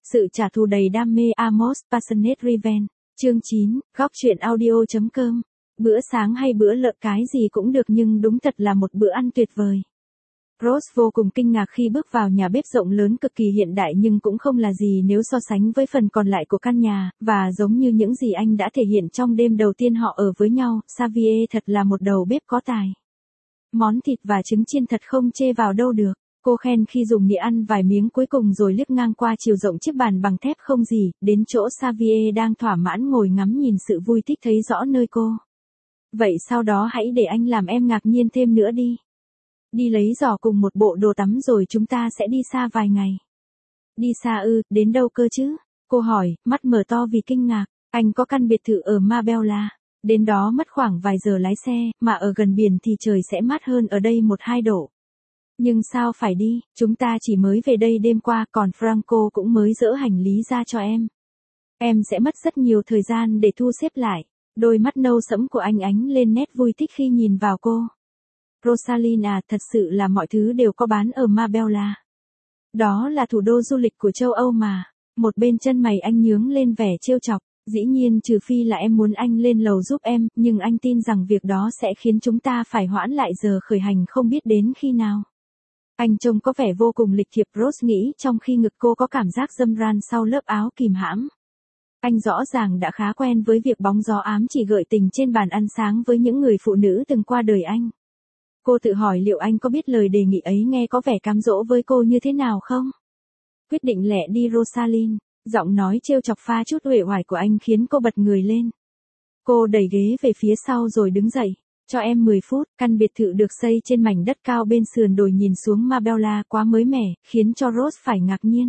Sự trả thù đầy đam mê Amos Passionate Revenge. Chương 9, góc truyện audio.com. Bữa sáng hay bữa lợ cái gì cũng được nhưng đúng thật là một bữa ăn tuyệt vời. Rose vô cùng kinh ngạc khi bước vào nhà bếp rộng lớn cực kỳ hiện đại nhưng cũng không là gì nếu so sánh với phần còn lại của căn nhà, và giống như những gì anh đã thể hiện trong đêm đầu tiên họ ở với nhau, Xavier thật là một đầu bếp có tài. Món thịt và trứng chiên thật không chê vào đâu được. Cô khen khi dùng đĩa ăn vài miếng cuối cùng rồi liếc ngang qua chiều rộng chiếc bàn bằng thép không gì, đến chỗ Xavier đang thỏa mãn ngồi ngắm nhìn sự vui thích thấy rõ nơi cô. Vậy sau đó hãy để anh làm em ngạc nhiên thêm nữa đi. Đi lấy giỏ cùng một bộ đồ tắm rồi chúng ta sẽ đi xa vài ngày. Đi xa ư, đến đâu cơ chứ? Cô hỏi, mắt mở to vì kinh ngạc. Anh có căn biệt thự ở Marbella. Đến đó mất khoảng vài giờ lái xe, mà ở gần biển thì trời sẽ mát hơn ở đây 1-2 độ. Nhưng sao phải đi, chúng ta chỉ mới về đây đêm qua còn Franco cũng mới dỡ hành lý ra cho em. Em sẽ mất rất nhiều thời gian để thu xếp lại. Đôi mắt nâu sẫm của anh ánh lên nét vui thích khi nhìn vào cô. Rosalind à, thật sự là mọi thứ đều có bán ở Marbella. Đó là thủ đô du lịch của châu Âu mà. Một bên chân mày anh nhướng lên vẻ trêu chọc. Dĩ nhiên trừ phi là em muốn anh lên lầu giúp em, nhưng anh tin rằng việc đó sẽ khiến chúng ta phải hoãn lại giờ khởi hành không biết đến khi nào. Anh trông có vẻ vô cùng lịch thiệp, Rose nghĩ trong khi ngực cô có cảm giác dâm ran sau lớp áo kìm hãm. Anh rõ ràng đã khá quen với việc bóng gió ám chỉ gợi tình trên bàn ăn sáng với những người phụ nữ từng qua đời anh. Cô tự hỏi liệu anh có biết lời đề nghị ấy nghe có vẻ cám dỗ với cô như thế nào không? Quyết định lẹ đi Rosalind, giọng nói trêu chọc pha chút uể oải của anh khiến cô bật người lên. Cô đẩy ghế về phía sau rồi đứng dậy. Cho em 10 phút, căn biệt thự được xây trên mảnh đất cao bên sườn đồi nhìn xuống Marbella quá mới mẻ, khiến cho Rose phải ngạc nhiên.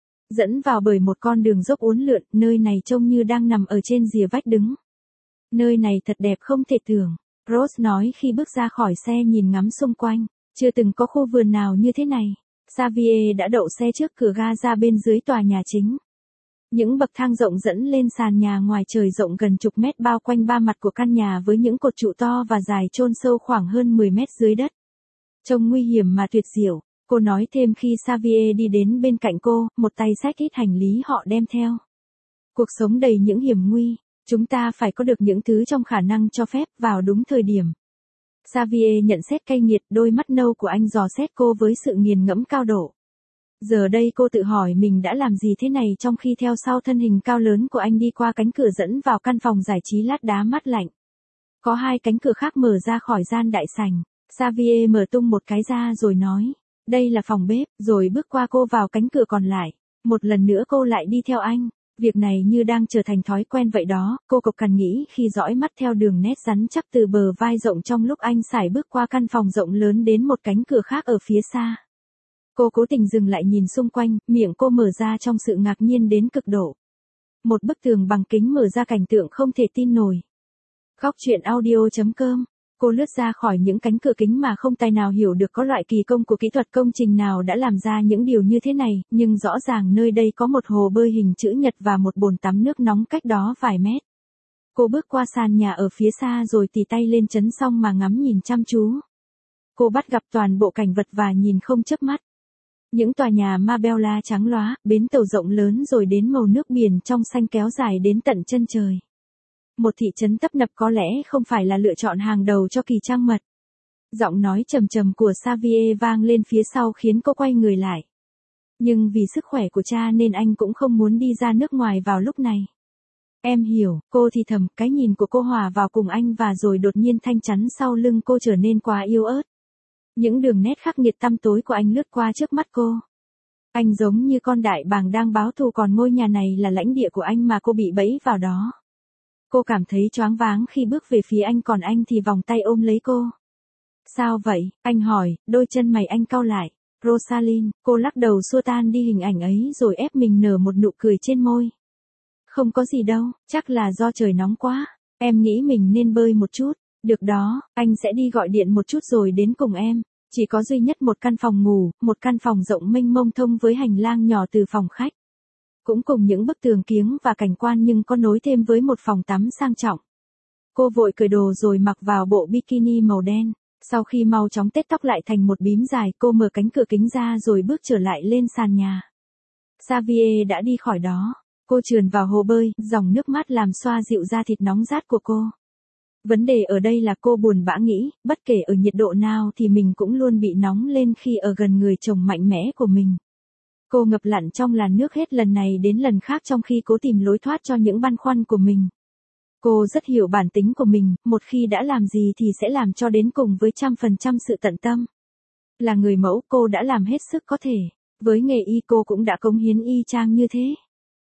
Dẫn vào bởi một con đường dốc uốn lượn, nơi này trông như đang nằm ở trên rìa vách đứng. Nơi này thật đẹp không thể tưởng, Rose nói khi bước ra khỏi xe nhìn ngắm xung quanh, chưa từng có khu vườn nào như thế này. Xavier đã đậu xe trước cửa ga ra bên dưới tòa nhà chính. Những bậc thang rộng dẫn lên sàn nhà ngoài trời rộng gần chục mét bao quanh ba mặt của căn nhà với những cột trụ to và dài chôn sâu khoảng hơn 10 mét dưới đất. Trông nguy hiểm mà tuyệt diệu, cô nói thêm khi Xavier đi đến bên cạnh cô, một tay xách ít hành lý họ đem theo. Cuộc sống đầy những hiểm nguy, chúng ta phải có được những thứ trong khả năng cho phép vào đúng thời điểm. Xavier nhận xét cay nghiệt, đôi mắt nâu của anh dò xét cô với sự nghiền ngẫm cao độ. Giờ đây cô tự hỏi mình đã làm gì thế này trong khi theo sau thân hình cao lớn của anh đi qua cánh cửa dẫn vào căn phòng giải trí lát đá mát lạnh. Có 2 cánh cửa khác mở ra khỏi gian đại sảnh. Xavier mở tung một cái ra rồi nói, đây là phòng bếp, rồi bước qua cô vào cánh cửa còn lại. Một lần nữa cô lại đi theo anh. Việc này như đang trở thành thói quen vậy đó, cô cộc cằn nghĩ khi dõi mắt theo đường nét rắn chắc từ bờ vai rộng trong lúc anh sải bước qua căn phòng rộng lớn đến một cánh cửa khác ở phía xa. Cô cố tình dừng lại nhìn xung quanh, miệng cô mở ra trong sự ngạc nhiên đến cực độ. Một bức tường bằng kính mở ra cảnh tượng không thể tin nổi. Góc truyện audio.com. Cô lướt ra khỏi những cánh cửa kính mà không tài nào hiểu được có loại kỳ công của kỹ thuật công trình nào đã làm ra những điều như thế này, nhưng rõ ràng nơi đây có một hồ bơi hình chữ nhật và một bồn tắm nước nóng cách đó vài mét. Cô bước qua sàn nhà ở phía xa rồi tì tay lên chấn xong mà ngắm nhìn chăm chú. Cô bắt gặp toàn bộ cảnh vật và nhìn không chớp mắt. Những tòa nhà Marbella trắng lóa, bến tàu rộng lớn rồi đến màu nước biển trong xanh kéo dài đến tận chân trời. Một thị trấn tấp nập có lẽ không phải là lựa chọn hàng đầu cho kỳ trăng mật. Giọng nói trầm trầm của Xavier vang lên phía sau khiến cô quay người lại. Nhưng vì sức khỏe của cha nên anh cũng không muốn đi ra nước ngoài vào lúc này. Em hiểu, cô thì thầm, cái nhìn của cô hòa vào cùng anh và rồi đột nhiên thanh chắn sau lưng cô trở nên quá yếu ớt. Những đường nét khắc nghiệt tăm tối của anh lướt qua trước mắt cô. Anh giống như con đại bàng đang báo thù còn ngôi nhà này là lãnh địa của anh mà cô bị bẫy vào đó. Cô cảm thấy choáng váng khi bước về phía anh còn anh thì vòng tay ôm lấy cô. Sao vậy? Anh hỏi, đôi chân mày anh cau lại. Rosalind, cô lắc đầu xua tan đi hình ảnh ấy rồi ép mình nở một nụ cười trên môi. Không có gì đâu, chắc là do trời nóng quá. Em nghĩ mình nên bơi một chút. Được đó, anh sẽ đi gọi điện một chút rồi đến cùng em. Chỉ có duy nhất một căn phòng ngủ, một căn phòng rộng mênh mông thông với hành lang nhỏ từ phòng khách. Cũng cùng những bức tường kiếng và cảnh quan nhưng có nối thêm với một phòng tắm sang trọng. Cô vội cởi đồ rồi mặc vào bộ bikini màu đen. Sau khi mau chóng tết tóc lại thành một bím dài, cô mở cánh cửa kính ra rồi bước trở lại lên sàn nhà. Xavier đã đi khỏi đó. Cô trườn vào hồ bơi, dòng nước mát làm xoa dịu da thịt nóng rát của cô. Vấn đề ở đây là cô buồn bã nghĩ, bất kể ở nhiệt độ nào thì mình cũng luôn bị nóng lên khi ở gần người chồng mạnh mẽ của mình. Cô ngập lặn trong làn nước hết lần này đến lần khác trong khi cố tìm lối thoát cho những băn khoăn của mình. Cô rất hiểu bản tính của mình, một khi đã làm gì thì sẽ làm cho đến cùng với 100% sự tận tâm. Là người mẫu, cô đã làm hết sức có thể. Với nghề y cô cũng đã cống hiến y chang như thế.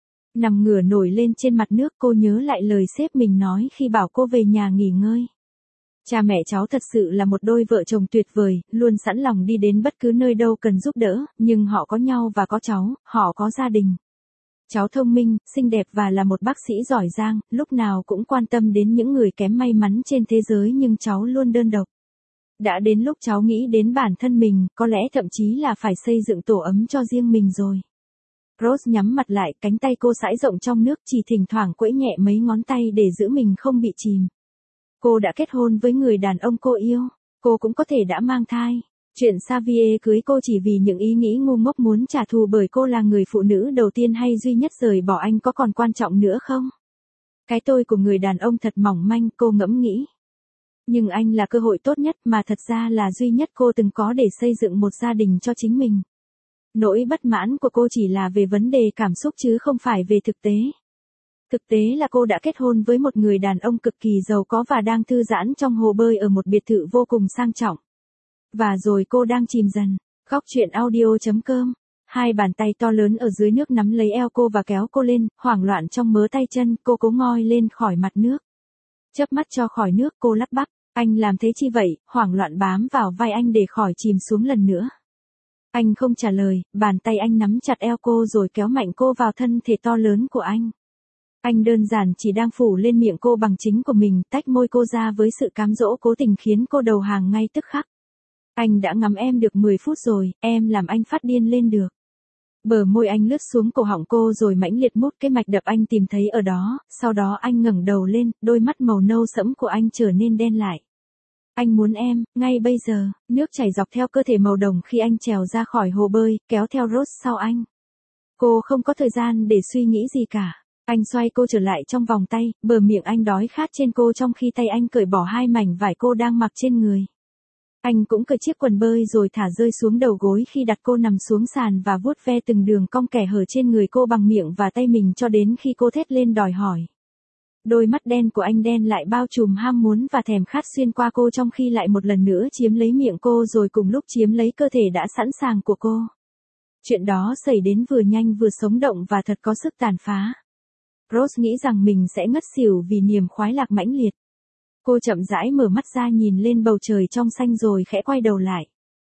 Nằm ngửa nổi lên trên mặt nước, cô nhớ lại lời sếp mình nói khi bảo cô về nhà nghỉ ngơi. Cha mẹ cháu thật sự là một đôi vợ chồng tuyệt vời, luôn sẵn lòng đi đến bất cứ nơi đâu cần giúp đỡ, nhưng họ có nhau và có cháu, họ có gia đình. Cháu thông minh, xinh đẹp và là một bác sĩ giỏi giang, lúc nào cũng quan tâm đến những người kém may mắn trên thế giới, nhưng cháu luôn đơn độc. Đã đến lúc cháu nghĩ đến bản thân mình, có lẽ thậm chí là phải xây dựng tổ ấm cho riêng mình rồi. Rose nhắm mặt lại, cánh tay cô sải rộng trong nước, chỉ thỉnh thoảng quẫy nhẹ mấy ngón tay để giữ mình không bị chìm. Cô đã kết hôn với người đàn ông cô yêu, cô cũng có thể đã mang thai. Chuyện Xavier cưới cô chỉ vì những ý nghĩ ngu ngốc muốn trả thù bởi cô là người phụ nữ đầu tiên hay duy nhất rời bỏ anh có còn quan trọng nữa không? Cái tôi của người đàn ông thật mỏng manh, cô ngẫm nghĩ. Nhưng anh là cơ hội tốt nhất mà thật ra là duy nhất cô từng có để xây dựng một gia đình cho chính mình. Nỗi bất mãn của cô chỉ là về vấn đề cảm xúc chứ không phải về thực tế. Thực tế là cô đã kết hôn với một người đàn ông cực kỳ giàu có và đang thư giãn trong hồ bơi ở một biệt thự vô cùng sang trọng. Và rồi cô đang chìm dần. Góc truyện audio.com. Hai bàn tay to lớn ở dưới nước nắm lấy eo cô và kéo cô lên, hoảng loạn trong mớ tay chân, cô cố ngoi lên khỏi mặt nước. Chớp mắt cho khỏi nước, cô lắp bắp. Anh làm thế chi vậy? Hoảng loạn bám vào vai anh để khỏi chìm xuống lần nữa. Anh không trả lời, bàn tay anh nắm chặt eo cô rồi kéo mạnh cô vào thân thể to lớn của anh. Anh đơn giản chỉ đang phủ lên miệng cô bằng chính của mình, tách môi cô ra với sự cám dỗ cố tình khiến cô đầu hàng ngay tức khắc. Anh đã ngắm em được 10 phút rồi, em làm anh phát điên lên được. Bờ môi anh lướt xuống cổ họng cô rồi mãnh liệt mút cái mạch đập anh tìm thấy ở đó, sau đó anh ngẩng đầu lên, đôi mắt màu nâu sẫm của anh trở nên đen lại. Anh muốn em, ngay bây giờ, nước chảy dọc theo cơ thể màu đồng khi anh trèo ra khỏi hồ bơi, kéo theo Rose sau anh. Cô không có thời gian để suy nghĩ gì cả. Anh xoay cô trở lại trong vòng tay, bờ miệng anh đói khát trên cô trong khi tay anh cởi bỏ hai mảnh vải cô đang mặc trên người. Anh cũng cởi chiếc quần bơi rồi thả rơi xuống đầu gối khi đặt cô nằm xuống sàn và vuốt ve từng đường cong kẻ hở trên người cô bằng miệng và tay mình cho đến khi cô thét lên đòi hỏi. Đôi mắt đen của anh đen lại bao trùm ham muốn và thèm khát xuyên qua cô trong khi lại một lần nữa chiếm lấy miệng cô rồi cùng lúc chiếm lấy cơ thể đã sẵn sàng của cô. Chuyện đó xảy đến vừa nhanh vừa sống động và thật có sức tàn phá. Rose nghĩ rằng mình sẽ ngất xỉu vì niềm khoái lạc mãnh liệt. Cô chậm rãi mở mắt ra nhìn lên bầu trời trong xanh rồi khẽ quay đầu lại.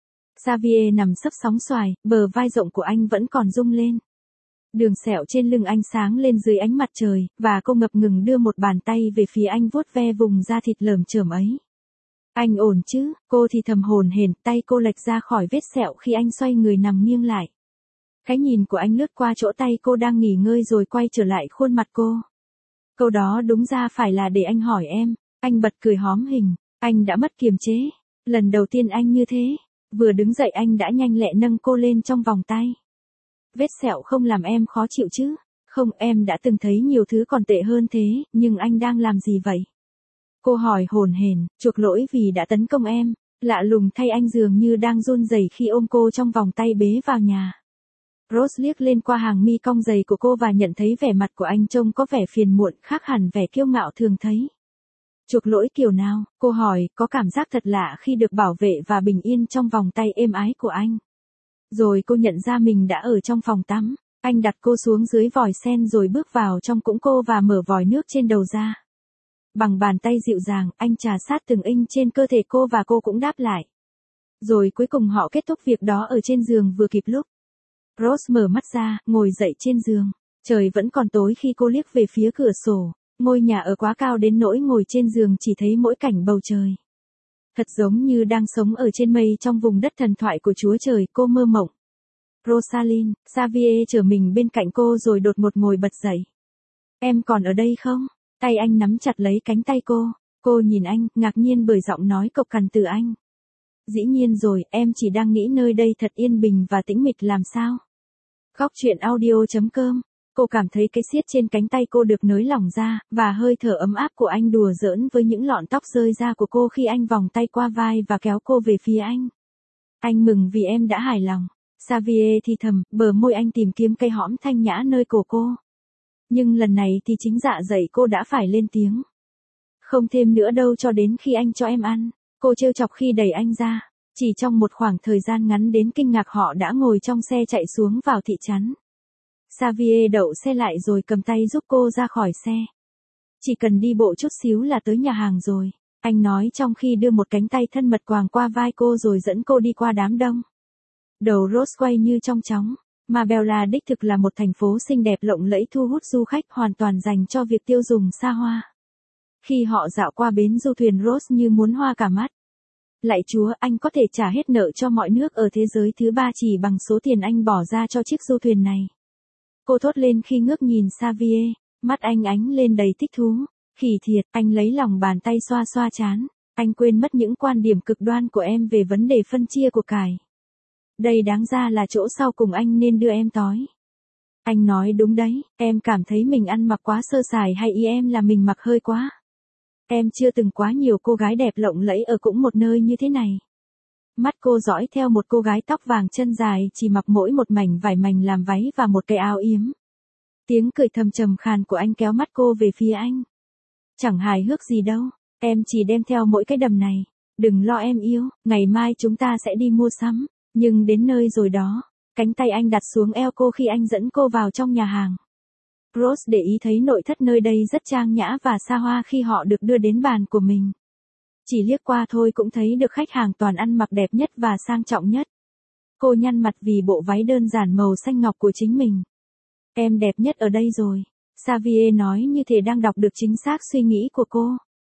Xavier nằm sấp sóng xoài, bờ vai rộng của anh vẫn còn rung lên. Đường sẹo trên lưng anh sáng lên dưới ánh mặt trời, và cô ngập ngừng đưa một bàn tay về phía anh vuốt ve vùng da thịt lởm chởm ấy. Anh ổn chứ? Cô thì thầm hổn hển, tay cô lệch ra khỏi vết sẹo khi anh xoay người nằm nghiêng lại. Cái nhìn của anh lướt qua chỗ tay cô đang nghỉ ngơi rồi quay trở lại khuôn mặt cô. Câu đó đúng ra phải là để anh hỏi em. Anh bật cười hóm hình. Anh đã mất kiềm chế. Lần đầu tiên anh như thế. Vừa đứng dậy anh đã nhanh lẹ nâng cô lên trong vòng tay. Vết sẹo không làm em khó chịu chứ? Không, em đã từng thấy nhiều thứ còn tệ hơn thế, nhưng anh đang làm gì vậy? Cô hỏi hồn hển, chuộc lỗi vì đã tấn công em. Lạ lùng thay anh dường như đang run rẩy khi ôm cô trong vòng tay bế vào nhà. Rose liếc lên qua hàng mi cong dày của cô và nhận thấy vẻ mặt của anh trông có vẻ phiền muộn, khác hẳn vẻ kiêu ngạo thường thấy. Chuộc lỗi kiểu nào? Cô hỏi, có cảm giác thật lạ khi được bảo vệ và bình yên trong vòng tay êm ái của anh. Rồi cô nhận ra mình đã ở trong phòng tắm. Anh đặt cô xuống dưới vòi sen rồi bước vào trong cũng cô và mở vòi nước trên đầu ra. Bằng bàn tay dịu dàng, anh trà sát từng inch trên cơ thể cô và cô cũng đáp lại. Rồi cuối cùng họ kết thúc việc đó ở trên giường vừa kịp lúc. Rose mở mắt ra, ngồi dậy trên giường. Trời vẫn còn tối khi cô liếc về phía cửa sổ. Ngôi nhà ở quá cao đến nỗi ngồi trên giường chỉ thấy mỗi cảnh bầu trời. Thật giống như đang sống ở trên mây trong vùng đất thần thoại của Chúa Trời, cô mơ mộng. Rosalind, Xavier trở mình bên cạnh cô rồi đột ngột ngồi bật dậy. Em còn ở đây không? Tay anh nắm chặt lấy cánh tay cô. Cô nhìn anh, ngạc nhiên bởi giọng nói cộc cằn từ anh. Dĩ nhiên rồi, em chỉ đang nghĩ nơi đây thật yên bình và tĩnh mịch làm sao? Góc truyện audio.com. Cô cảm thấy cái siết trên cánh tay cô được nới lỏng ra, và hơi thở ấm áp của anh đùa giỡn với những lọn tóc rơi ra của cô khi anh vòng tay qua vai và kéo cô về phía anh. Anh mừng vì em đã hài lòng. Xavier thì thầm, bờ môi anh tìm kiếm cây hõm thanh nhã nơi cổ cô. Nhưng lần này thì chính dạ dày cô đã phải lên tiếng. Không thêm nữa đâu cho đến khi anh cho em ăn. Cô trêu chọc khi đẩy anh ra. Chỉ trong một khoảng thời gian ngắn đến kinh ngạc họ đã ngồi trong xe chạy xuống vào thị trấn. Xavier đậu xe lại rồi cầm tay giúp cô ra khỏi xe. Chỉ cần đi bộ chút xíu là tới nhà hàng rồi, anh nói trong khi đưa một cánh tay thân mật quàng qua vai cô rồi dẫn cô đi qua đám đông. Đầu Rose quay như trong chóng. Marbella đích thực là một thành phố xinh đẹp lộng lẫy thu hút du khách hoàn toàn dành cho việc tiêu dùng xa hoa. Khi họ dạo qua bến du thuyền Rose như muốn hoa cả mắt. Lạy Chúa, anh có thể trả hết nợ cho mọi nước ở thế giới thứ ba chỉ bằng số tiền anh bỏ ra cho chiếc du thuyền này. Cô thốt lên khi ngước nhìn Xavier, mắt anh ánh lên đầy thích thú. Khỉ thiệt, anh lấy lòng bàn tay xoa xoa trán. Anh quên mất những quan điểm cực đoan của em về vấn đề phân chia của cải. Đây đáng ra là chỗ sau cùng anh nên đưa em tói. Anh nói đúng đấy, em cảm thấy mình ăn mặc quá sơ sài hay ý em là mình mặc hơi quá. Em chưa từng quá nhiều cô gái đẹp lộng lẫy ở cũng một nơi như thế này. Mắt cô dõi theo một cô gái tóc vàng chân dài chỉ mặc mỗi một mảnh vải mảnh làm váy và một cái áo yếm. Tiếng cười thầm trầm khàn của anh kéo mắt cô về phía anh. Chẳng hài hước gì đâu, em chỉ đem theo mỗi cái đầm này. Đừng lo em yêu, ngày mai chúng ta sẽ đi mua sắm. Nhưng đến nơi rồi đó, cánh tay anh đặt xuống eo cô khi anh dẫn cô vào trong nhà hàng. Rose để ý thấy nội thất nơi đây rất trang nhã và xa hoa khi họ được đưa đến bàn của mình. Chỉ liếc qua thôi cũng thấy được khách hàng toàn ăn mặc đẹp nhất và sang trọng nhất. Cô nhăn mặt vì bộ váy đơn giản màu xanh ngọc của chính mình. Em đẹp nhất ở đây rồi. Xavier nói như thể đang đọc được chính xác suy nghĩ của cô.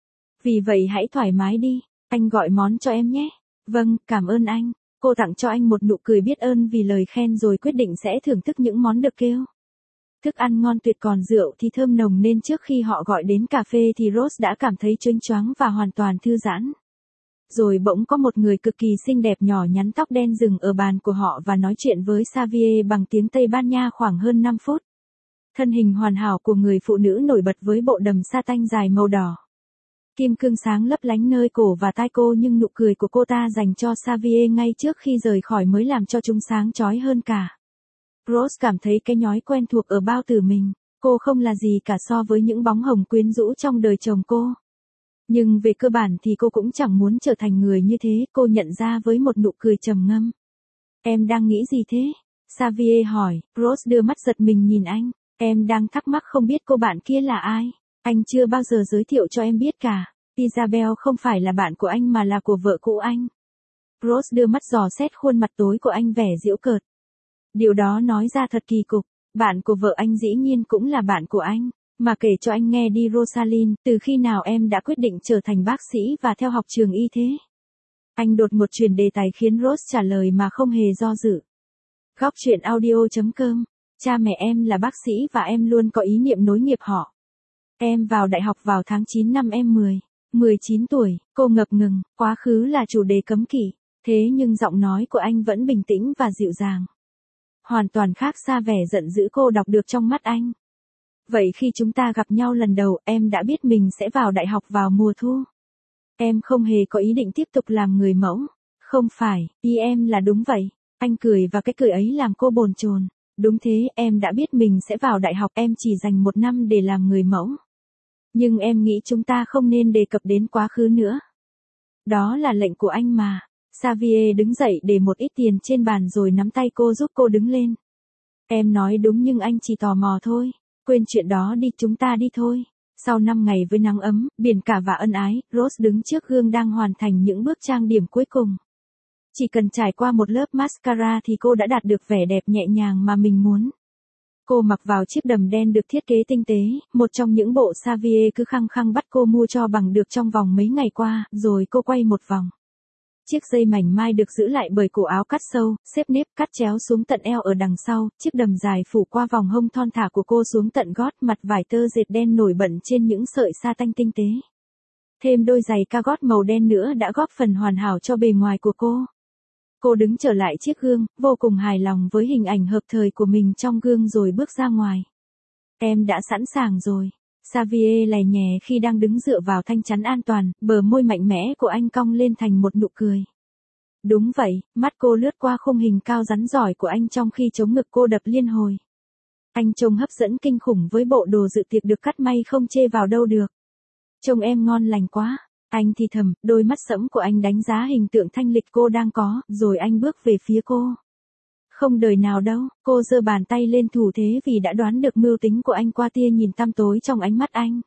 Vì vậy hãy thoải mái đi, anh gọi món cho em nhé. Vâng, cảm ơn anh. Cô tặng cho anh một nụ cười biết ơn vì lời khen rồi quyết định sẽ thưởng thức những món được kêu. Thức ăn ngon tuyệt còn rượu thì thơm nồng nên trước khi họ gọi đến cà phê thì Rose đã cảm thấy chênh choáng và hoàn toàn thư giãn. Rồi bỗng có một người cực kỳ xinh đẹp nhỏ nhắn tóc đen dừng ở bàn của họ và nói chuyện với Xavier bằng tiếng Tây Ban Nha khoảng hơn 5 phút. Thân hình hoàn hảo của người phụ nữ nổi bật với bộ đầm sa tanh dài màu đỏ. Kim cương sáng lấp lánh nơi cổ và tai cô nhưng nụ cười của cô ta dành cho Xavier ngay trước khi rời khỏi mới làm cho chúng sáng chói hơn cả. Rose cảm thấy cái nhói quen thuộc ở bao tử mình, cô không là gì cả so với những bóng hồng quyến rũ trong đời chồng cô. Nhưng về cơ bản thì cô cũng chẳng muốn trở thành người như thế, cô nhận ra với một nụ cười trầm ngâm. Em đang nghĩ gì thế? Xavier hỏi, Rose đưa mắt giật mình nhìn anh, em đang thắc mắc không biết cô bạn kia là ai. Anh chưa bao giờ giới thiệu cho em biết cả. Isabel không phải là bạn của anh mà là của vợ cũ anh. Rose đưa mắt dò xét khuôn mặt tối của anh vẻ giễu cợt. Điều đó nói ra thật kỳ cục. Bạn của vợ anh dĩ nhiên cũng là bạn của anh. Mà kể cho anh nghe đi Rosalind, từ khi nào em đã quyết định trở thành bác sĩ và theo học trường y thế? Anh đột ngột chuyển đề tài khiến Rose trả lời mà không hề do dự. Góc truyện audio.com. Cha mẹ em là bác sĩ và em luôn có ý niệm nối nghiệp họ. Em vào đại học vào tháng 9 năm em 19 tuổi, cô ngập ngừng, quá khứ là chủ đề cấm kỵ, thế nhưng giọng nói của anh vẫn bình tĩnh và dịu dàng. Hoàn toàn khác xa vẻ giận dữ cô đọc được trong mắt anh. Vậy khi chúng ta gặp nhau lần đầu, em đã biết mình sẽ vào đại học vào mùa thu. Em không hề có ý định tiếp tục làm người mẫu. Không phải, ý em là đúng vậy. Anh cười và cái cười ấy làm cô bồn chồn. Đúng thế, em đã biết mình sẽ vào đại học, em chỉ dành 1 năm để làm người mẫu. Nhưng em nghĩ chúng ta không nên đề cập đến quá khứ nữa. Đó là lệnh của anh mà. Xavier đứng dậy để một ít tiền trên bàn rồi nắm tay cô giúp cô đứng lên. Em nói đúng nhưng anh chỉ tò mò thôi. Quên chuyện đó đi, chúng ta đi thôi. Sau 5 ngày với nắng ấm, biển cả và ân ái, Rose đứng trước gương đang hoàn thành những bước trang điểm cuối cùng. Chỉ cần trải qua một lớp mascara thì cô đã đạt được vẻ đẹp nhẹ nhàng mà mình muốn. Cô mặc vào chiếc đầm đen được thiết kế tinh tế, một trong những bộ Xavier cứ khăng khăng bắt cô mua cho bằng được trong vòng mấy ngày qua, rồi cô quay một vòng. Chiếc dây mảnh mai được giữ lại bởi cổ áo cắt sâu, xếp nếp cắt chéo xuống tận eo ở đằng sau, chiếc đầm dài phủ qua vòng hông thon thả của cô xuống tận gót, mặt vải tơ dệt đen nổi bật trên những sợi sa tanh tinh tế. Thêm đôi giày ca gót màu đen nữa đã góp phần hoàn hảo cho bề ngoài của cô. Cô đứng trở lại chiếc gương, vô cùng hài lòng với hình ảnh hợp thời của mình trong gương rồi bước ra ngoài. Em đã sẵn sàng rồi. Xavier lè nhè khi đang đứng dựa vào thanh chắn an toàn, bờ môi mạnh mẽ của anh cong lên thành một nụ cười. Đúng vậy, mắt cô lướt qua khung hình cao rắn giỏi của anh trong khi chống ngực cô đập liên hồi. Anh trông hấp dẫn kinh khủng với bộ đồ dự tiệc được cắt may không chê vào đâu được. Trông em ngon lành quá. Anh thì thầm, đôi mắt sẫm của anh đánh giá hình tượng thanh lịch cô đang có, rồi anh bước về phía cô. Không đời nào đâu, cô giơ bàn tay lên thủ thế vì đã đoán được mưu tính của anh qua tia nhìn tăm tối trong ánh mắt anh.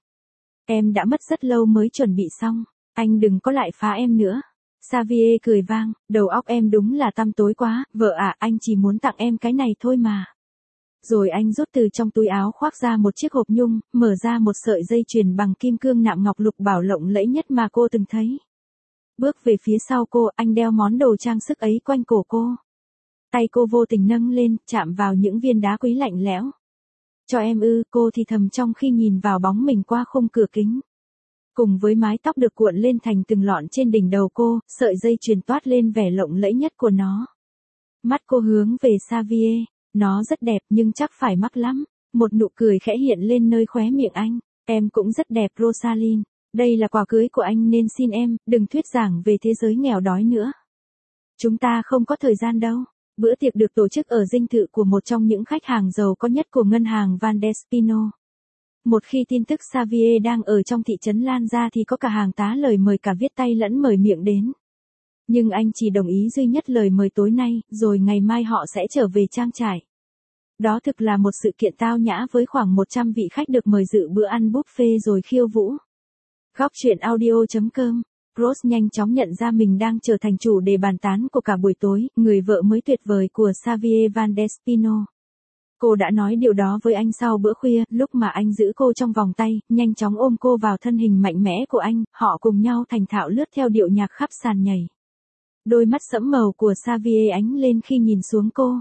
Em đã mất rất lâu mới chuẩn bị xong, anh đừng có lại phá em nữa. Xavier cười vang, đầu óc em đúng là tăm tối quá, vợ à, anh chỉ muốn tặng em cái này thôi mà. Rồi anh rút từ trong túi áo khoác ra một chiếc hộp nhung, mở ra một sợi dây chuyền bằng kim cương nạm ngọc lục bảo lộng lẫy nhất mà cô từng thấy. Bước về phía sau cô, anh đeo món đồ trang sức ấy quanh cổ cô. Tay cô vô tình nâng lên, chạm vào những viên đá quý lạnh lẽo. Cho em ư, cô thì thầm trong khi nhìn vào bóng mình qua khung cửa kính. Cùng với mái tóc được cuộn lên thành từng lọn trên đỉnh đầu cô, sợi dây chuyền toát lên vẻ lộng lẫy nhất của nó. Mắt cô hướng về Xavier. Nó rất đẹp nhưng chắc phải mắc lắm. Một nụ cười khẽ hiện lên nơi khóe miệng anh. Em cũng rất đẹp Rosalind. Đây là quà cưới của anh nên xin em, đừng thuyết giảng về thế giới nghèo đói nữa. Chúng ta không có thời gian đâu. Bữa tiệc được tổ chức ở dinh thự của một trong những khách hàng giàu có nhất của ngân hàng Vandespino. Một khi tin tức Xavier đang ở trong thị trấn lan ra thì có cả hàng tá lời mời cả viết tay lẫn mời miệng đến. Nhưng anh chỉ đồng ý duy nhất lời mời tối nay, rồi ngày mai họ sẽ trở về trang trại. Đó thực là một sự kiện tao nhã với khoảng 100 vị khách được mời dự bữa ăn buffet rồi khiêu vũ. Góc truyện audio.com. Rose nhanh chóng nhận ra mình đang trở thành chủ đề bàn tán của cả buổi tối, người vợ mới tuyệt vời của Xavier Vandespino. Cô đã nói điều đó với anh sau bữa khuya, lúc mà anh giữ cô trong vòng tay, nhanh chóng ôm cô vào thân hình mạnh mẽ của anh, họ cùng nhau thành thạo lướt theo điệu nhạc khắp sàn nhảy. Đôi mắt sẫm màu của Xavier ánh lên khi nhìn xuống cô.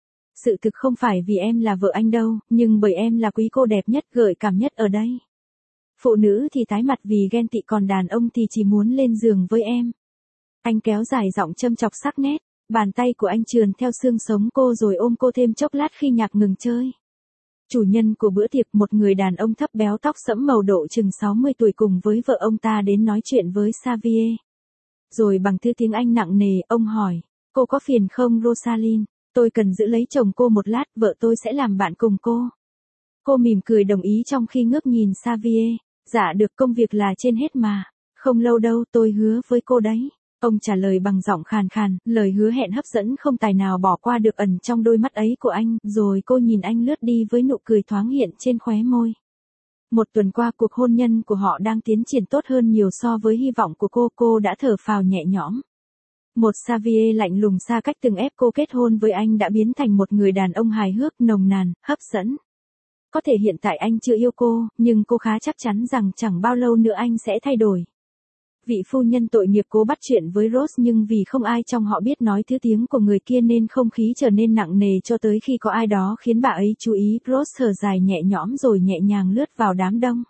Sự thực không phải vì em là vợ anh đâu, nhưng bởi em là quý cô đẹp nhất, gợi cảm nhất ở đây. Phụ nữ thì tái mặt vì ghen tị còn đàn ông thì chỉ muốn lên giường với em. Anh kéo dài giọng châm chọc sắc nét, bàn tay của anh trườn theo xương sống cô rồi ôm cô thêm chốc lát khi nhạc ngừng chơi. Chủ nhân của bữa tiệc, một người đàn ông thấp béo tóc sẫm màu độ chừng 60 tuổi cùng với vợ ông ta đến nói chuyện với Xavier. Rồi bằng thứ tiếng Anh nặng nề, ông hỏi, cô có phiền không Rosalind? Tôi cần giữ lấy chồng cô một lát, vợ tôi sẽ làm bạn cùng cô. Cô mỉm cười đồng ý trong khi ngước nhìn Xavier. Dạ được, công việc là trên hết mà. Không lâu đâu, tôi hứa với cô đấy. Ông trả lời bằng giọng khàn khàn, lời hứa hẹn hấp dẫn không tài nào bỏ qua được ẩn trong đôi mắt ấy của anh, rồi cô nhìn anh lướt đi với nụ cười thoáng hiện trên khóe môi. Một tuần qua cuộc hôn nhân của họ đang tiến triển tốt hơn nhiều so với hy vọng của cô đã thở phào nhẹ nhõm. Một Xavier lạnh lùng xa cách từng ép cô kết hôn với anh đã biến thành một người đàn ông hài hước, nồng nàn, hấp dẫn. Có thể hiện tại anh chưa yêu cô, nhưng cô khá chắc chắn rằng chẳng bao lâu nữa anh sẽ thay đổi. Vị phu nhân tội nghiệp cố bắt chuyện với Rose nhưng vì không ai trong họ biết nói thứ tiếng của người kia nên không khí trở nên nặng nề cho tới khi có ai đó khiến bà ấy chú ý. Rose thở dài nhẹ nhõm rồi nhẹ nhàng lướt vào đám đông.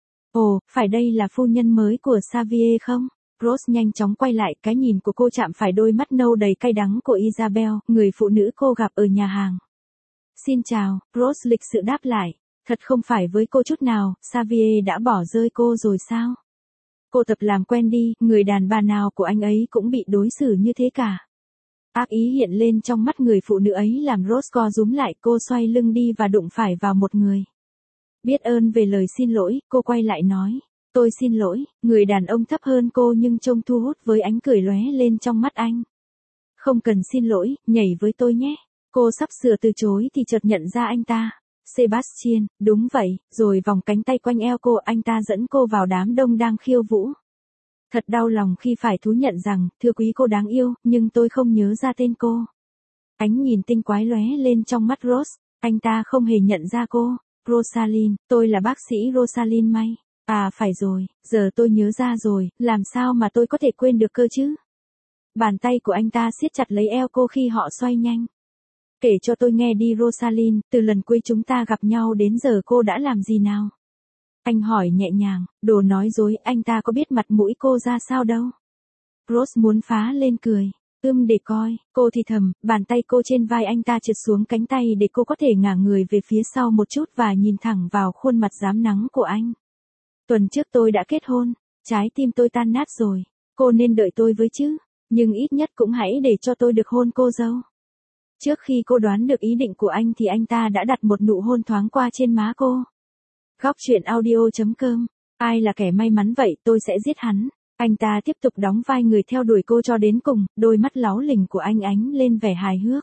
Ồ, phải đây là phu nhân mới của Xavier không? Rose nhanh chóng quay lại, cái nhìn của cô chạm phải đôi mắt nâu đầy cay đắng của Isabel, người phụ nữ cô gặp ở nhà hàng. Xin chào, Rose lịch sự đáp lại. Thật không phải với cô chút nào, Xavier đã bỏ rơi cô rồi sao? Cô tập làm quen đi, người đàn bà nào của anh ấy cũng bị đối xử như thế cả. Ác ý hiện lên trong mắt người phụ nữ ấy làm Rose co rúm lại, cô xoay lưng đi và đụng phải vào một người. Biết ơn về lời xin lỗi, cô quay lại nói. Tôi xin lỗi, người đàn ông thấp hơn cô nhưng trông thu hút với ánh cười lóe lên trong mắt anh. Không cần xin lỗi, nhảy với tôi nhé. Cô sắp sửa từ chối thì chợt nhận ra anh ta. Sebastian, đúng vậy, rồi vòng cánh tay quanh eo cô, anh ta dẫn cô vào đám đông đang khiêu vũ. Thật đau lòng khi phải thú nhận rằng, thưa quý cô đáng yêu, nhưng tôi không nhớ ra tên cô. Ánh nhìn tinh quái lóe lên trong mắt Rose, anh ta không hề nhận ra cô. Rosalind, tôi là bác sĩ Rosalind May. À phải rồi, giờ tôi nhớ ra rồi, làm sao mà tôi có thể quên được cơ chứ? Bàn tay của anh ta siết chặt lấy eo cô khi họ xoay nhanh. Kể cho tôi nghe đi Rosalind, từ lần cuối chúng ta gặp nhau đến giờ cô đã làm gì nào? Anh hỏi nhẹ nhàng, đồ nói dối, anh ta có biết mặt mũi cô ra sao đâu. Rose muốn phá lên cười. Để coi, cô thì thầm, bàn tay cô trên vai anh ta trượt xuống cánh tay để cô có thể ngả người về phía sau một chút và nhìn thẳng vào khuôn mặt rám nắng của anh. Tuần trước tôi đã kết hôn, trái tim tôi tan nát rồi, cô nên đợi tôi với chứ, nhưng ít nhất cũng hãy để cho tôi được hôn cô dâu. Trước khi cô đoán được ý định của anh thì anh ta đã đặt một nụ hôn thoáng qua trên má cô. Góc truyện audio.com. Ai là kẻ may mắn vậy, tôi sẽ giết hắn. Anh ta tiếp tục đóng vai người theo đuổi cô cho đến cùng, đôi mắt láu lình của anh ánh lên vẻ hài hước.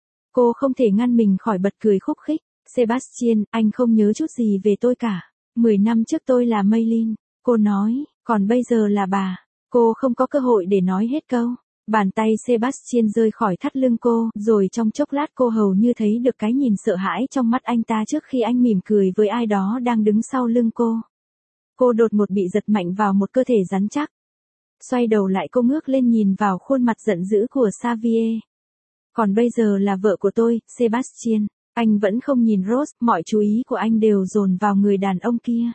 Cô không thể ngăn mình khỏi bật cười khúc khích. Sebastian, anh không nhớ chút gì về tôi cả. 10 năm trước tôi là Maylin, cô nói, còn bây giờ là bà. Cô không có cơ hội để nói hết câu. Bàn tay Sebastian rơi khỏi thắt lưng cô, rồi trong chốc lát cô hầu như thấy được cái nhìn sợ hãi trong mắt anh ta trước khi anh mỉm cười với ai đó đang đứng sau lưng cô. Cô đột một bị giật mạnh vào một cơ thể rắn chắc. Xoay đầu lại cô ngước lên nhìn vào khuôn mặt giận dữ của Xavier. Còn bây giờ là vợ của tôi, Sebastian. Anh vẫn không nhìn Rose, mọi chú ý của anh đều dồn vào người đàn ông kia.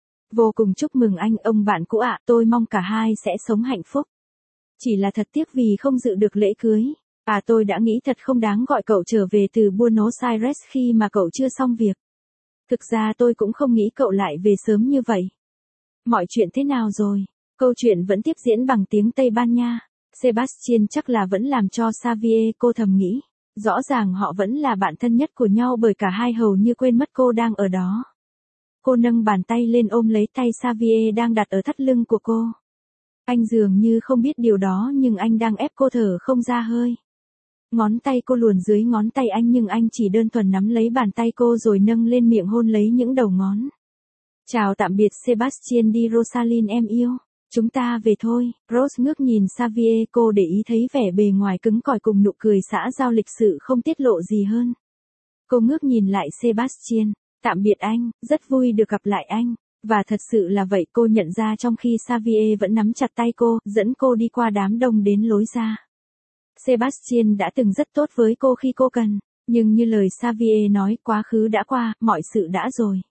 Vô cùng chúc mừng anh, ông bạn cũ ạ, tôi mong cả hai sẽ sống hạnh phúc. Chỉ là thật tiếc vì không dự được lễ cưới. Tôi đã nghĩ thật không đáng gọi cậu trở về từ Buenos Aires khi mà cậu chưa xong việc. Thực ra tôi cũng không nghĩ cậu lại về sớm như vậy. Mọi chuyện thế nào rồi? Câu chuyện vẫn tiếp diễn bằng tiếng Tây Ban Nha. Sebastian chắc là vẫn làm cho Xavier, cô thầm nghĩ. Rõ ràng họ vẫn là bạn thân nhất của nhau bởi cả hai hầu như quên mất cô đang ở đó. Cô nâng bàn tay lên ôm lấy tay Xavier đang đặt ở thắt lưng của cô. Anh dường như không biết điều đó nhưng anh đang ép cô thở không ra hơi. Ngón tay cô luồn dưới ngón tay anh nhưng anh chỉ đơn thuần nắm lấy bàn tay cô rồi nâng lên miệng hôn lấy những đầu ngón. Chào tạm biệt Sebastian đi Rosaline em yêu. Chúng ta về thôi. Rose ngước nhìn Xavier, cô để ý thấy vẻ bề ngoài cứng cỏi cùng nụ cười xã giao lịch sự không tiết lộ gì hơn. Cô ngước nhìn lại Sebastian. Tạm biệt anh, rất vui được gặp lại anh. Và thật sự là vậy, cô nhận ra trong khi Xavier vẫn nắm chặt tay cô, dẫn cô đi qua đám đông đến lối ra. Sebastian đã từng rất tốt với cô khi cô cần, nhưng như lời Xavier nói, quá khứ đã qua, mọi sự đã rồi.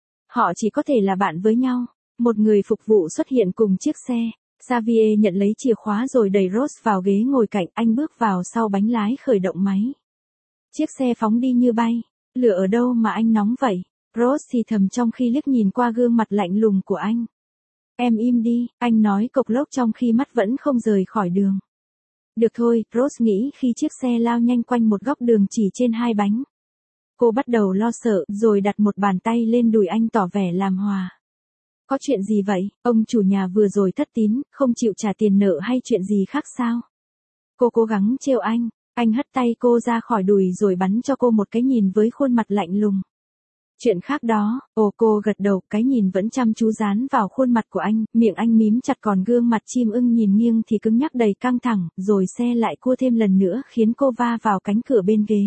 Họ chỉ có thể là bạn với nhau. Một người phục vụ xuất hiện cùng chiếc xe. Xavier nhận lấy chìa khóa rồi đẩy Rose vào ghế ngồi cạnh, anh bước vào sau bánh lái khởi động máy. Chiếc xe phóng đi như bay. Lửa ở đâu mà anh nóng vậy? Rose thì thầm trong khi liếc nhìn qua gương mặt lạnh lùng của anh. Em im đi, anh nói cộc lốc trong khi mắt vẫn không rời khỏi đường. Được thôi, Rose nghĩ khi chiếc xe lao nhanh quanh một góc đường chỉ trên hai bánh. Cô bắt đầu lo sợ, rồi đặt một bàn tay lên đùi anh tỏ vẻ làm hòa. Có chuyện gì vậy? Ông chủ nhà vừa rồi thất tín, không chịu trả tiền nợ hay chuyện gì khác sao? Cô cố gắng trêu anh hất tay cô ra khỏi đùi rồi bắn cho cô một cái nhìn với khuôn mặt lạnh lùng. Chuyện khác đó, cô gật đầu, cái nhìn vẫn chăm chú dán vào khuôn mặt của anh, miệng anh mím chặt còn gương mặt chim ưng nhìn nghiêng thì cứng nhắc đầy căng thẳng, rồi xe lại cua thêm lần nữa khiến cô va vào cánh cửa bên ghế.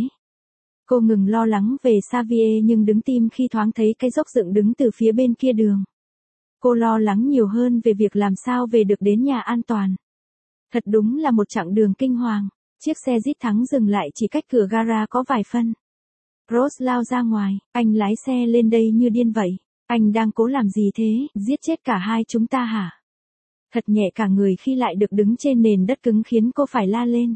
Cô ngừng lo lắng về Xavier nhưng đứng tim khi thoáng thấy cái dốc dựng đứng từ phía bên kia đường. Cô lo lắng nhiều hơn về việc làm sao về được đến nhà an toàn. Thật đúng là một chặng đường kinh hoàng. Chiếc xe Jeep thắng dừng lại chỉ cách cửa gara có vài phân. Rose lao ra ngoài, anh lái xe lên đây như điên vậy. Anh đang cố làm gì thế, giết chết cả hai chúng ta hả? Thật nhẹ cả người khi lại được đứng trên nền đất cứng khiến cô phải la lên.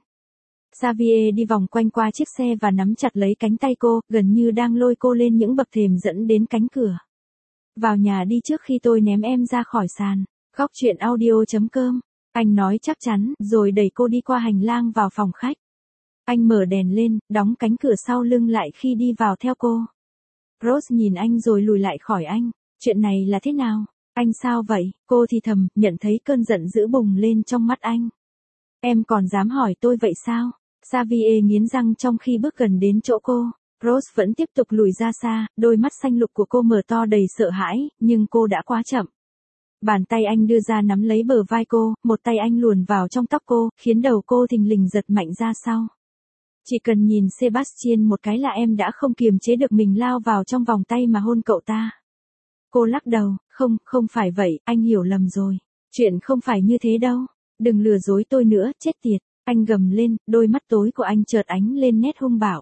Xavier đi vòng quanh qua chiếc xe và nắm chặt lấy cánh tay cô, gần như đang lôi cô lên những bậc thềm dẫn đến cánh cửa. Vào nhà đi trước khi tôi ném em ra khỏi sàn. Góc truyện audio.com. Anh nói chắc chắn, rồi đẩy cô đi qua hành lang vào phòng khách. Anh mở đèn lên, đóng cánh cửa sau lưng lại khi đi vào theo cô. Rose nhìn anh rồi lùi lại khỏi anh. Chuyện này là thế nào? Anh sao vậy? Cô thì thầm, nhận thấy cơn giận dữ bùng lên trong mắt anh. Em còn dám hỏi tôi vậy sao? Xavier nghiến răng trong khi bước gần đến chỗ cô. Rose vẫn tiếp tục lùi ra xa, đôi mắt xanh lục của cô mở to đầy sợ hãi, nhưng cô đã quá chậm. Bàn tay anh đưa ra nắm lấy bờ vai cô, một tay anh luồn vào trong tóc cô, khiến đầu cô thình lình giật mạnh ra sau. Chỉ cần nhìn Sebastian một cái là em đã không kiềm chế được mình lao vào trong vòng tay mà hôn cậu ta. Cô lắc đầu, không phải vậy, anh hiểu lầm rồi. Chuyện không phải như thế đâu. Đừng lừa dối tôi nữa, chết tiệt. Anh gầm lên, đôi mắt tối của anh chợt ánh lên nét hung bạo.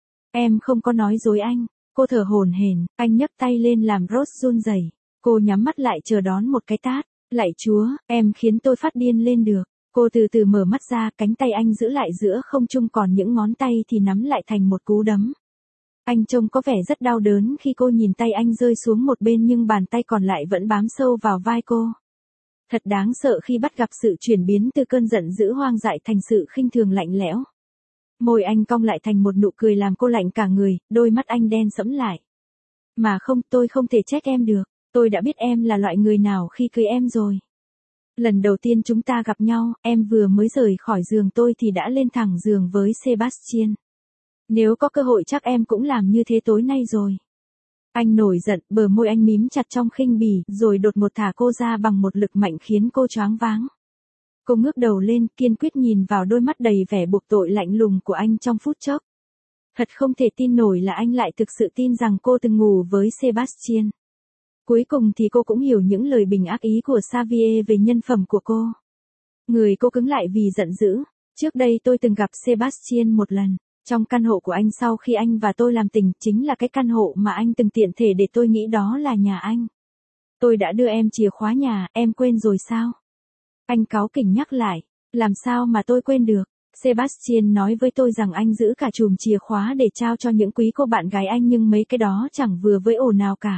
Em không có nói dối anh. Cô thở hổn hển, anh nhấc tay lên làm Rose run rẩy. Cô nhắm mắt lại chờ đón một cái tát. Lạy Chúa, em khiến tôi phát điên lên được. Cô từ từ mở mắt ra, cánh tay anh giữ lại giữa không trung còn những ngón tay thì nắm lại thành một cú đấm. Anh trông có vẻ rất đau đớn khi cô nhìn tay anh rơi xuống một bên nhưng bàn tay còn lại vẫn bám sâu vào vai cô. Thật đáng sợ khi bắt gặp sự chuyển biến từ cơn giận dữ hoang dại thành sự khinh thường lạnh lẽo. Môi anh cong lại thành một nụ cười làm cô lạnh cả người, đôi mắt anh đen sẫm lại. Mà không, tôi không thể trách em được, tôi đã biết em là loại người nào khi cưới em rồi. Lần đầu tiên chúng ta gặp nhau, em vừa mới rời khỏi giường tôi thì đã lên thẳng giường với Sebastian. Nếu có cơ hội chắc em cũng làm như thế tối nay rồi. Anh nổi giận, bờ môi anh mím chặt trong khinh bỉ, rồi đột ngột thả cô ra bằng một lực mạnh khiến cô choáng váng. Cô ngước đầu lên, kiên quyết nhìn vào đôi mắt đầy vẻ buộc tội lạnh lùng của anh trong phút chốc. Thật không thể tin nổi là anh lại thực sự tin rằng cô từng ngủ với Sebastian. Cuối cùng thì cô cũng hiểu những lời bình ác ý của Xavier về nhân phẩm của cô. Người cô cứng lại vì giận dữ. Trước đây tôi từng gặp Sebastian một lần. Trong căn hộ của anh sau khi anh và tôi làm tình, chính là cái căn hộ mà anh từng tiện thể để tôi nghĩ đó là nhà anh. Tôi đã đưa em chìa khóa nhà, em quên rồi sao? Anh cáu kỉnh nhắc lại, làm sao mà tôi quên được? Sebastian nói với tôi rằng anh giữ cả chùm chìa khóa để trao cho những quý cô bạn gái anh nhưng mấy cái đó chẳng vừa với ổ nào cả.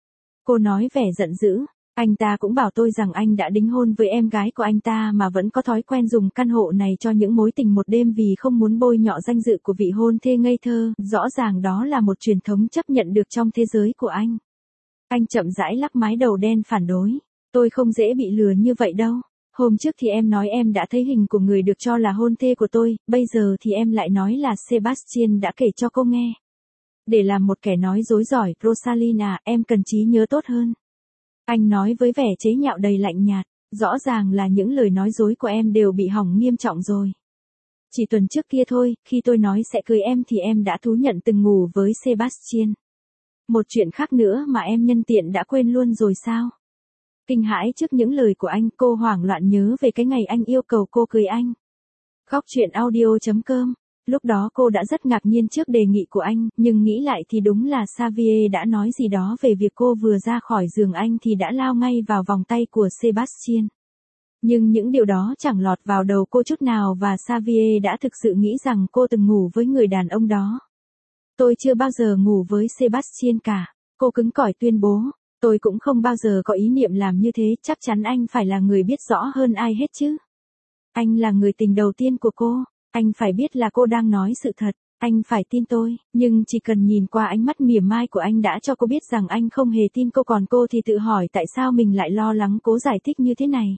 Cô nói vẻ giận dữ, anh ta cũng bảo tôi rằng anh đã đính hôn với em gái của anh ta mà vẫn có thói quen dùng căn hộ này cho những mối tình một đêm vì không muốn bôi nhọ danh dự của vị hôn thê ngây thơ, rõ ràng đó là một truyền thống chấp nhận được trong thế giới của anh. Anh chậm rãi lắc mái đầu đen phản đối, tôi không dễ bị lừa như vậy đâu. Hôm trước thì em nói em đã thấy hình của người được cho là hôn thê của tôi, bây giờ thì em lại nói là Sebastian đã kể cho cô nghe. Để làm một kẻ nói dối giỏi, Rosalind à, em cần trí nhớ tốt hơn. Anh nói với vẻ chế nhạo đầy lạnh nhạt, rõ ràng là những lời nói dối của em đều bị hỏng nghiêm trọng rồi. Chỉ tuần trước kia thôi, khi tôi nói sẽ cưới em thì em đã thú nhận từng ngủ với Sebastian. Một chuyện khác nữa mà em nhân tiện đã quên luôn rồi sao? Kinh hãi trước những lời của anh, cô hoảng loạn nhớ về cái ngày anh yêu cầu cô cưới anh. Góc truyện audio.com. Lúc đó cô đã rất ngạc nhiên trước đề nghị của anh, nhưng nghĩ lại thì đúng là Xavier đã nói gì đó về việc cô vừa ra khỏi giường anh thì đã lao ngay vào vòng tay của Sebastian. Nhưng những điều đó chẳng lọt vào đầu cô chút nào và Xavier đã thực sự nghĩ rằng cô từng ngủ với người đàn ông đó. Tôi chưa bao giờ ngủ với Sebastian cả, cô cứng cỏi tuyên bố. Tôi cũng không bao giờ có ý niệm làm như thế, chắc chắn anh phải là người biết rõ hơn ai hết chứ. Anh là người tình đầu tiên của cô, anh phải biết là cô đang nói sự thật, anh phải tin tôi, nhưng chỉ cần nhìn qua ánh mắt mỉa mai của anh đã cho cô biết rằng anh không hề tin cô còn cô thì tự hỏi tại sao mình lại lo lắng cố giải thích như thế này.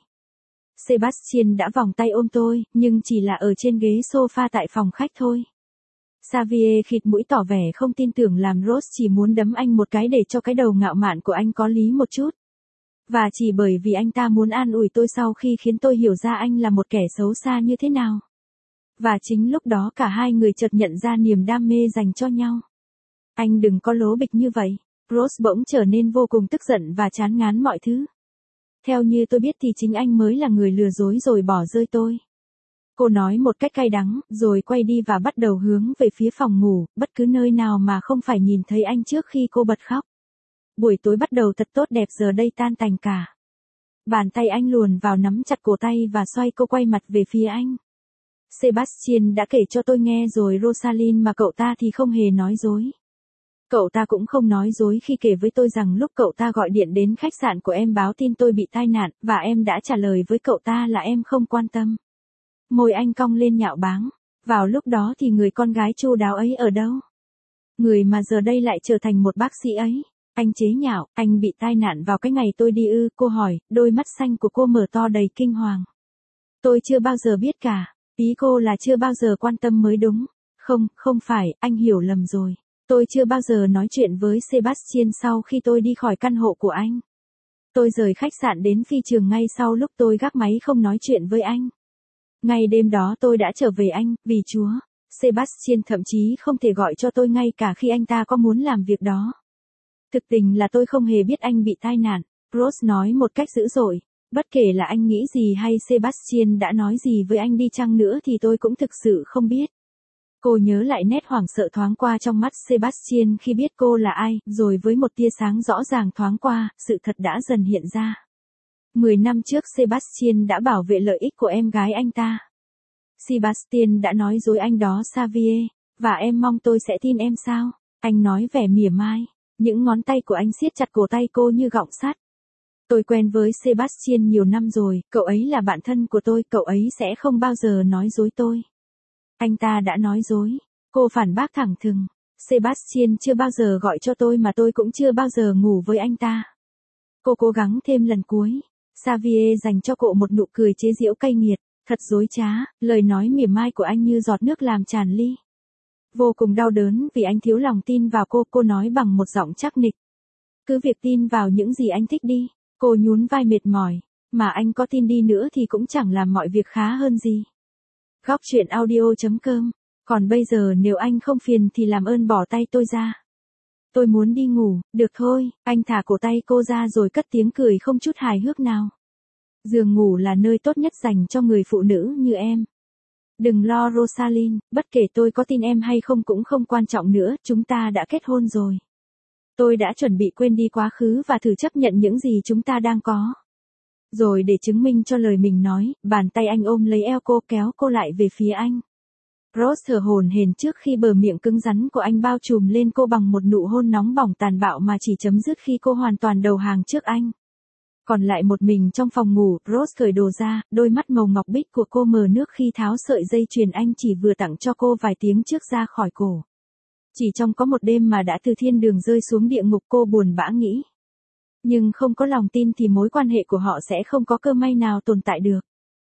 Sebastian đã vòng tay ôm tôi, nhưng chỉ là ở trên ghế sofa tại phòng khách thôi. Xavier khịt mũi tỏ vẻ không tin tưởng làm Rose chỉ muốn đấm anh một cái để cho cái đầu ngạo mạn của anh có lý một chút. Và chỉ bởi vì anh ta muốn an ủi tôi sau khi khiến tôi hiểu ra anh là một kẻ xấu xa như thế nào. Và chính lúc đó cả hai người chợt nhận ra niềm đam mê dành cho nhau. Anh đừng có lố bịch như vậy. Rose bỗng trở nên vô cùng tức giận và chán ngán mọi thứ. Theo như tôi biết thì chính anh mới là người lừa dối rồi bỏ rơi tôi. Cô nói một cách cay đắng, rồi quay đi và bắt đầu hướng về phía phòng ngủ, bất cứ nơi nào mà không phải nhìn thấy anh trước khi cô bật khóc. Buổi tối bắt đầu thật tốt đẹp giờ đây tan tành cả. Bàn tay anh luồn vào nắm chặt cổ tay và xoay cô quay mặt về phía anh. Sebastian đã kể cho tôi nghe rồi Rosalind mà cậu ta thì không hề nói dối. Cậu ta cũng không nói dối khi kể với tôi rằng lúc cậu ta gọi điện đến khách sạn của em báo tin tôi bị tai nạn, và em đã trả lời với cậu ta là em không quan tâm. Môi anh cong lên nhạo báng. Vào lúc đó thì người con gái chu đáo ấy ở đâu? Người mà giờ đây lại trở thành một bác sĩ ấy. Anh chế nhạo, anh bị tai nạn vào cái ngày tôi đi ư? Cô hỏi, đôi mắt xanh của cô mở to đầy kinh hoàng. Tôi chưa bao giờ biết cả. Ý cô là chưa bao giờ quan tâm mới đúng. Không, không phải, anh hiểu lầm rồi. Tôi chưa bao giờ nói chuyện với Sebastian sau khi tôi đi khỏi căn hộ của anh. Tôi rời khách sạn đến phi trường ngay sau lúc tôi gác máy không nói chuyện với anh. Ngay đêm đó tôi đã trở về anh, vì Chúa. Sebastian thậm chí không thể gọi cho tôi ngay cả khi anh ta có muốn làm việc đó. Thực tình là tôi không hề biết anh bị tai nạn, Rose nói một cách dữ dội. Bất kể là anh nghĩ gì hay Sebastian đã nói gì với anh đi chăng nữa thì tôi cũng thực sự không biết. Cô nhớ lại nét hoảng sợ thoáng qua trong mắt Sebastian khi biết cô là ai, rồi với một tia sáng rõ ràng thoáng qua, sự thật đã dần hiện ra. 10 năm trước Sebastian đã bảo vệ lợi ích của em gái anh ta. Sebastian đã nói dối anh đó Xavier, và em mong tôi sẽ tin em sao? Anh nói vẻ mỉa mai. Những ngón tay của anh siết chặt cổ tay cô như gọng sắt. Tôi quen với Sebastian nhiều năm rồi, cậu ấy là bạn thân của tôi, cậu ấy sẽ không bao giờ nói dối tôi. Anh ta đã nói dối. Cô phản bác thẳng thừng. Sebastian chưa bao giờ gọi cho tôi mà tôi cũng chưa bao giờ ngủ với anh ta. Cô cố gắng thêm lần cuối. Xavier dành cho cô một nụ cười chế giễu cay nghiệt. Thật dối trá, lời nói mỉa mai của anh như giọt nước làm tràn ly. Vô cùng đau đớn vì anh thiếu lòng tin vào cô nói bằng một giọng chắc nịch. Cứ việc tin vào những gì anh thích đi. Cô nhún vai mệt mỏi. Mà anh có tin đi nữa thì cũng chẳng làm mọi việc khá hơn gì. Góc truyện audio.com. Còn bây giờ nếu anh không phiền thì làm ơn bỏ tay tôi ra. Tôi muốn đi ngủ, được thôi, anh thả cổ tay cô ra rồi cất tiếng cười không chút hài hước nào. Giường ngủ là nơi tốt nhất dành cho người phụ nữ như em. Đừng lo Rosalind, bất kể tôi có tin em hay không cũng không quan trọng nữa, chúng ta đã kết hôn rồi. Tôi đã chuẩn bị quên đi quá khứ và thử chấp nhận những gì chúng ta đang có. Rồi để chứng minh cho lời mình nói, bàn tay anh ôm lấy eo cô kéo cô lại về phía anh. Rose thở hổn hển trước khi bờ miệng cứng rắn của anh bao trùm lên cô bằng một nụ hôn nóng bỏng tàn bạo mà chỉ chấm dứt khi cô hoàn toàn đầu hàng trước anh. Còn lại một mình trong phòng ngủ, Rose cởi đồ ra, đôi mắt màu ngọc bích của cô mờ nước khi tháo sợi dây chuyền anh chỉ vừa tặng cho cô vài tiếng trước ra khỏi cổ. Chỉ trong có một đêm mà đã từ thiên đường rơi xuống địa ngục, cô buồn bã nghĩ. Nhưng không có lòng tin thì mối quan hệ của họ sẽ không có cơ may nào tồn tại được.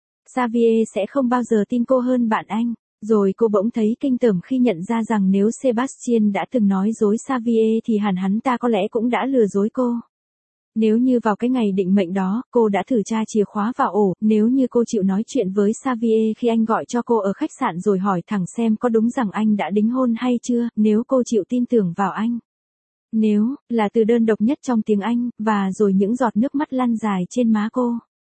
Xavier sẽ không bao giờ tin cô hơn bạn anh. Rồi cô bỗng thấy kinh tởm khi nhận ra rằng nếu Sebastian đã từng nói dối Xavier thì hẳn hắn ta có lẽ cũng đã lừa dối cô. Nếu như vào cái ngày định mệnh đó, cô đã thử tra chìa khóa vào ổ, nếu như cô chịu nói chuyện với Xavier khi anh gọi cho cô ở khách sạn rồi hỏi thẳng xem có đúng rằng anh đã đính hôn hay chưa, nếu cô chịu tin tưởng vào anh. Nếu, là từ đơn độc nhất trong tiếng Anh, và rồi những giọt nước mắt lăn dài trên má cô.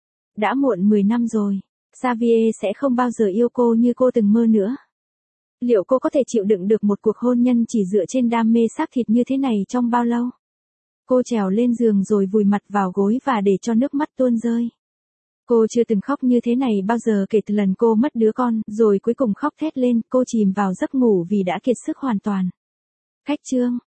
Đã muộn 10 năm rồi. Xavier sẽ không bao giờ yêu cô như cô từng mơ nữa. Liệu cô có thể chịu đựng được một cuộc hôn nhân chỉ dựa trên đam mê xác thịt như thế này trong bao lâu? Cô trèo lên giường rồi vùi mặt vào gối và để cho nước mắt tuôn rơi. Cô chưa từng khóc như thế này bao giờ kể từ lần cô mất đứa con, rồi cuối cùng khóc thét lên, cô chìm vào giấc ngủ vì đã kiệt sức hoàn toàn. Khách chương.